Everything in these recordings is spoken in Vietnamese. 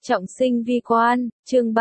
Trọng sinh vi quan, chương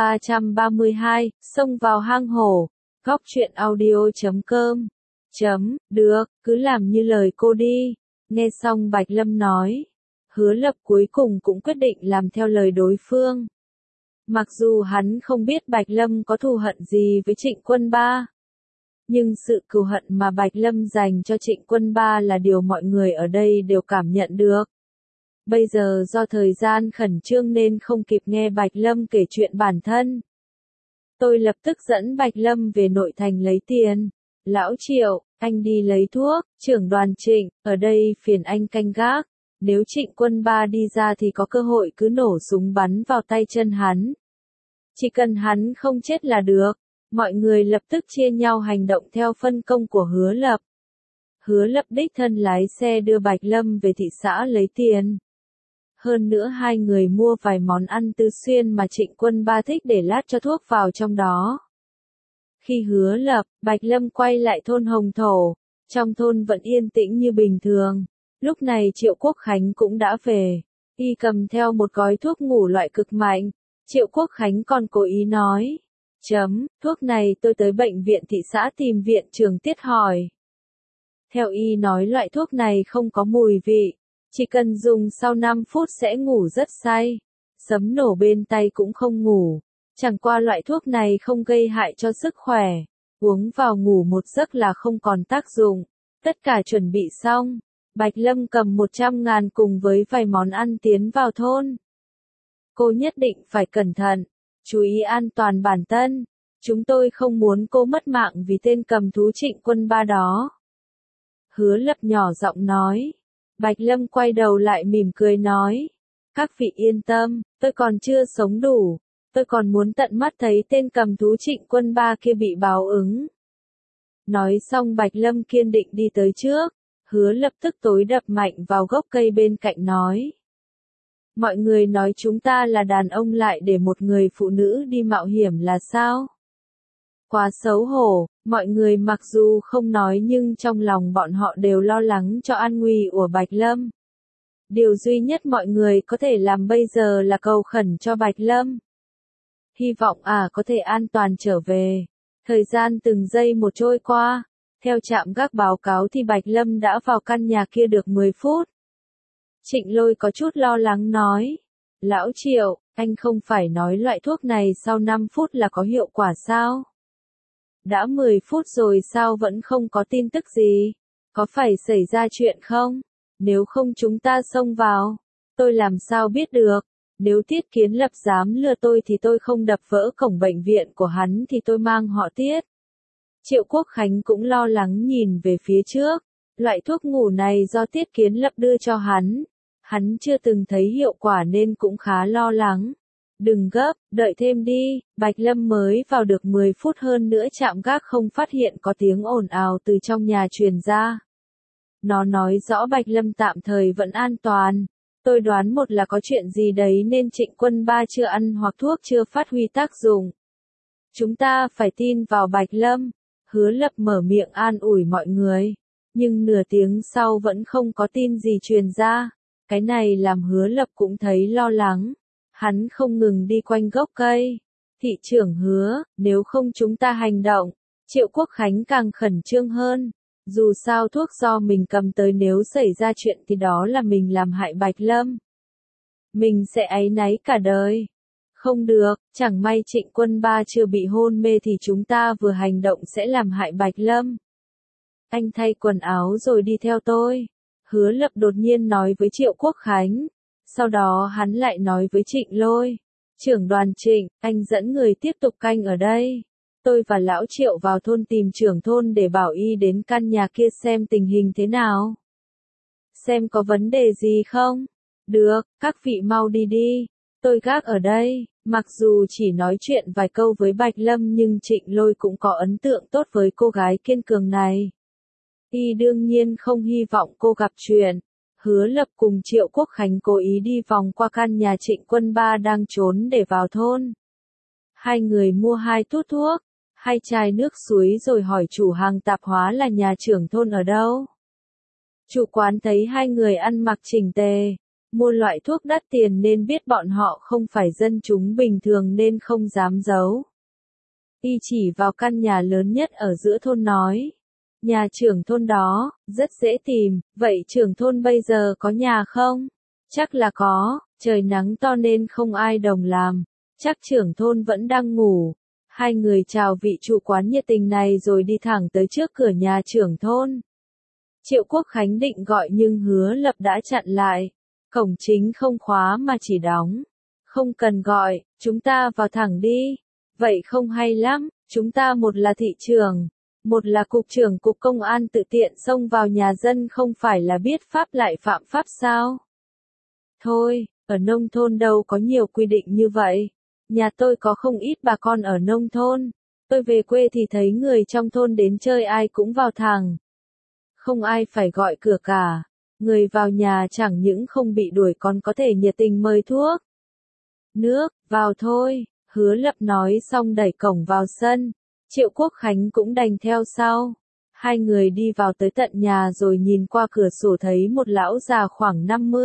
332, xông vào hang hổ. Góc truyện audio.com. Được, cứ làm như lời cô đi. Nghe xong Bạch Lâm nói. Hứa Lập cuối cùng cũng quyết định làm theo lời đối phương. Mặc dù hắn không biết Bạch Lâm có thù hận gì với Trịnh Quân Ba. Nhưng sự cừu hận mà Bạch Lâm dành cho Trịnh Quân Ba là điều mọi người ở đây đều cảm nhận được. Bây giờ do thời gian khẩn trương nên không kịp nghe Bạch Lâm kể chuyện bản thân. Tôi lập tức dẫn Bạch Lâm về nội thành lấy tiền. Lão Triệu, anh đi lấy thuốc, trưởng đoàn Trịnh, ở đây phiền anh canh gác. Nếu Trịnh Quân Ba đi ra thì có cơ hội cứ nổ súng bắn vào tay chân hắn. Chỉ cần hắn không chết là được. Mọi người lập tức chia nhau hành động theo phân công của Hứa Lập. Hứa Lập đích thân lái xe đưa Bạch Lâm về thị xã lấy tiền. Hơn nữa hai người mua vài món ăn Tư Xuyên mà Trịnh Quân Ba thích để lát cho thuốc vào trong đó. Khi Hứa Lập, Bạch Lâm quay lại thôn Hồng Thổ, trong thôn vẫn yên tĩnh như bình thường. Lúc này Triệu Quốc Khánh cũng đã về, y cầm theo một gói thuốc ngủ loại cực mạnh. Triệu Quốc Khánh còn cố ý nói, thuốc này tôi tới bệnh viện thị xã tìm viện trưởng Tiết hỏi. Theo y nói loại thuốc này không có mùi vị. Chỉ cần dùng sau 5 phút sẽ ngủ rất say. Sấm nổ bên tay cũng không ngủ. Chẳng qua loại thuốc này không gây hại cho sức khỏe. Uống vào ngủ một giấc là không còn tác dụng. Tất cả chuẩn bị xong. Bạch Lâm cầm 100.000 cùng với vài món ăn tiến vào thôn. Cô nhất định phải cẩn thận. Chú ý an toàn bản thân. Chúng tôi không muốn cô mất mạng vì tên cầm thú Trịnh Quân Ba đó. Hứa Lập nhỏ giọng nói. Bạch Lâm quay đầu lại mỉm cười nói. Các vị yên tâm, tôi còn chưa sống đủ. Tôi còn muốn tận mắt thấy tên cầm thú Trịnh Quân Ba kia bị báo ứng. Nói xong Bạch Lâm kiên định đi tới trước. Hứa Lập tức tối đập mạnh vào gốc cây bên cạnh nói. Mọi người nói chúng ta là đàn ông lại để một người phụ nữ đi mạo hiểm là sao? Quá xấu hổ, mọi người mặc dù không nói nhưng trong lòng bọn họ đều lo lắng cho an nguy của Bạch Lâm. Điều duy nhất mọi người có thể làm bây giờ là cầu khẩn cho Bạch Lâm. Hy vọng có thể an toàn trở về. Thời gian từng giây một trôi qua. Theo trạm gác báo cáo thì Bạch Lâm đã vào căn nhà kia được 10 phút. Trịnh Lôi có chút lo lắng nói. Lão Triệu, anh không phải nói loại thuốc này sau 5 phút là có hiệu quả sao? Đã 10 phút rồi sao vẫn không có tin tức gì? Có phải xảy ra chuyện không? Nếu không chúng ta xông vào. Tôi làm sao biết được? Nếu Tiết Kiến Lập dám lừa tôi thì tôi không đập vỡ cổng bệnh viện của hắn thì tôi mang họ Tiết. Triệu Quốc Khánh cũng lo lắng nhìn về phía trước. Loại thuốc ngủ này do Tiết Kiến Lập đưa cho hắn. Hắn chưa từng thấy hiệu quả nên cũng khá lo lắng. Đừng gấp, đợi thêm đi. Bạch Lâm mới vào được 10 phút hơn nữa trạm gác không phát hiện có tiếng ồn ào từ trong nhà truyền ra. Nó nói rõ Bạch Lâm tạm thời vẫn an toàn. Tôi đoán một là có chuyện gì đấy nên Trịnh Quân Ba chưa ăn hoặc thuốc chưa phát huy tác dụng. Chúng ta phải tin vào Bạch Lâm. Hứa Lập mở miệng an ủi mọi người. Nhưng nửa tiếng sau vẫn không có tin gì truyền ra. Cái này làm Hứa Lập cũng thấy lo lắng. Hắn không ngừng đi quanh gốc cây. Thị trưởng Hứa, nếu không chúng ta hành động. Triệu Quốc Khánh càng khẩn trương hơn. Dù sao thuốc do mình cầm tới nếu xảy ra chuyện thì đó là mình làm hại Bạch Lâm. Mình sẽ áy náy cả đời. Không được, chẳng may Trịnh Quân Ba chưa bị hôn mê thì chúng ta vừa hành động sẽ làm hại Bạch Lâm. Anh thay quần áo rồi đi theo tôi. Hứa Lập đột nhiên nói với Triệu Quốc Khánh. Sau đó hắn lại nói với Trịnh Lôi. Trưởng đoàn Trịnh, anh dẫn người tiếp tục canh ở đây. Tôi và Lão Triệu vào thôn tìm trưởng thôn để bảo y đến căn nhà kia xem tình hình thế nào. Xem có vấn đề gì không? Được, các vị mau đi đi. Tôi gác ở đây. Mặc dù chỉ nói chuyện vài câu với Bạch Lâm nhưng Trịnh Lôi cũng có ấn tượng tốt với cô gái kiên cường này. Y đương nhiên không hy vọng cô gặp chuyện. Hứa Lập cùng Triệu Quốc Khánh cố ý đi vòng qua căn nhà Trịnh Quân Ba đang trốn để vào thôn. Hai người mua 2 tút thuốc, 2 chai nước suối rồi hỏi chủ hàng tạp hóa là nhà trưởng thôn ở đâu. Chủ quán thấy hai người ăn mặc chỉnh tề, mua loại thuốc đắt tiền nên biết bọn họ không phải dân chúng bình thường nên không dám giấu. Y chỉ vào căn nhà lớn nhất ở giữa thôn nói. Nhà trưởng thôn đó, rất dễ tìm, vậy trưởng thôn bây giờ có nhà không? Chắc là có, trời nắng to nên không ai đồng làm, chắc trưởng thôn vẫn đang ngủ. Hai người chào vị chủ quán nhiệt tình này rồi đi thẳng tới trước cửa nhà trưởng thôn. Triệu Quốc Khánh định gọi nhưng Hứa Lập đã chặn lại. Cổng chính không khóa mà chỉ đóng. Không cần gọi, chúng ta vào thẳng đi. Vậy không hay lắm, chúng ta một là thị trưởng, một là cục trưởng cục công an tự tiện xông vào nhà dân không phải là biết pháp lại phạm pháp sao? Thôi, ở nông thôn đâu có nhiều quy định như vậy. Nhà tôi có không ít bà con ở nông thôn. Tôi về quê thì thấy người trong thôn đến chơi ai cũng vào thẳng. Không ai phải gọi cửa cả. Người vào nhà chẳng những không bị đuổi còn có thể nhiệt tình mời thuốc. Nước, vào thôi, Hứa Lập nói xong đẩy cổng vào sân. Triệu Quốc Khánh cũng đành theo sau. Hai người đi vào tới tận nhà rồi nhìn qua cửa sổ thấy một lão già khoảng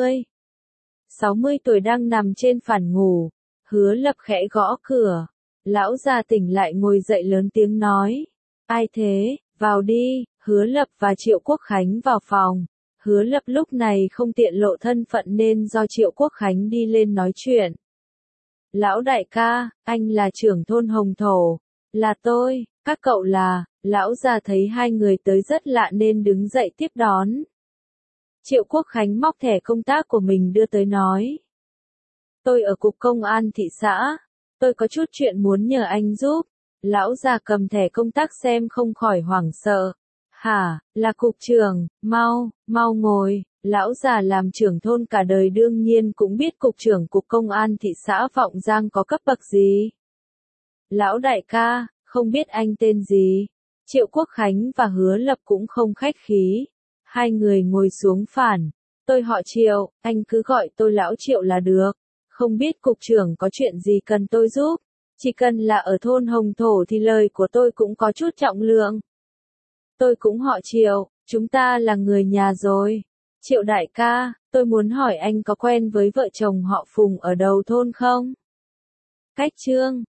50-60 tuổi đang nằm trên phản ngủ. Hứa Lập khẽ gõ cửa. Lão già tỉnh lại ngồi dậy lớn tiếng nói. Ai thế, vào đi. Hứa Lập và Triệu Quốc Khánh vào phòng. Hứa Lập lúc này không tiện lộ thân phận nên do Triệu Quốc Khánh đi lên nói chuyện. Lão đại ca, anh là trưởng thôn Hồng Thổ. Là tôi, các cậu là. Lão già thấy hai người tới rất lạ nên đứng dậy tiếp đón. Triệu Quốc Khánh móc thẻ công tác của mình đưa tới nói. Tôi ở cục công an thị xã. Tôi có chút chuyện muốn nhờ anh giúp. Lão già cầm thẻ công tác xem không khỏi hoảng sợ. Hả, là cục trưởng, mau ngồi. Lão già làm trưởng thôn cả đời đương nhiên cũng biết cục trưởng cục công an thị xã Vọng Giang có cấp bậc gì. Lão đại ca, không biết anh tên gì. Triệu Quốc Khánh và Hứa Lập cũng không khách khí. Hai người ngồi xuống phản. Tôi họ Triệu, anh cứ gọi tôi lão Triệu là được. Không biết cục trưởng có chuyện gì cần tôi giúp. Chỉ cần là ở thôn Hồng Thổ thì lời của tôi cũng có chút trọng lượng. Tôi cũng họ Triệu, chúng ta là người nhà rồi. Triệu đại ca, tôi muốn hỏi anh có quen với vợ chồng họ Phùng ở đầu thôn không? Cách Trương,